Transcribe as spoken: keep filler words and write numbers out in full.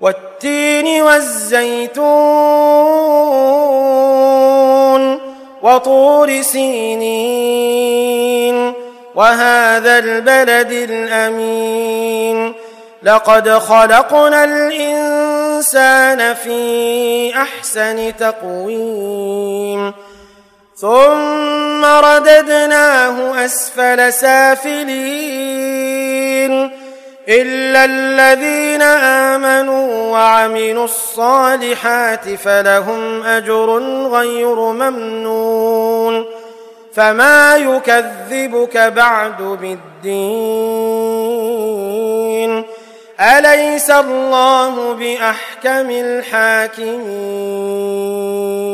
والتين والزيتون وطور سينين وهذا البلد الأمين لقد خلقنا الإنسان في أحسن تقويم ثم رددناه أسفل سافلين إلا الذين آمنوا وعملوا الصالحات فلهم أجر غير ممنون فما يكذبك بعد بالدين أليس الله بأحكم الحاكمين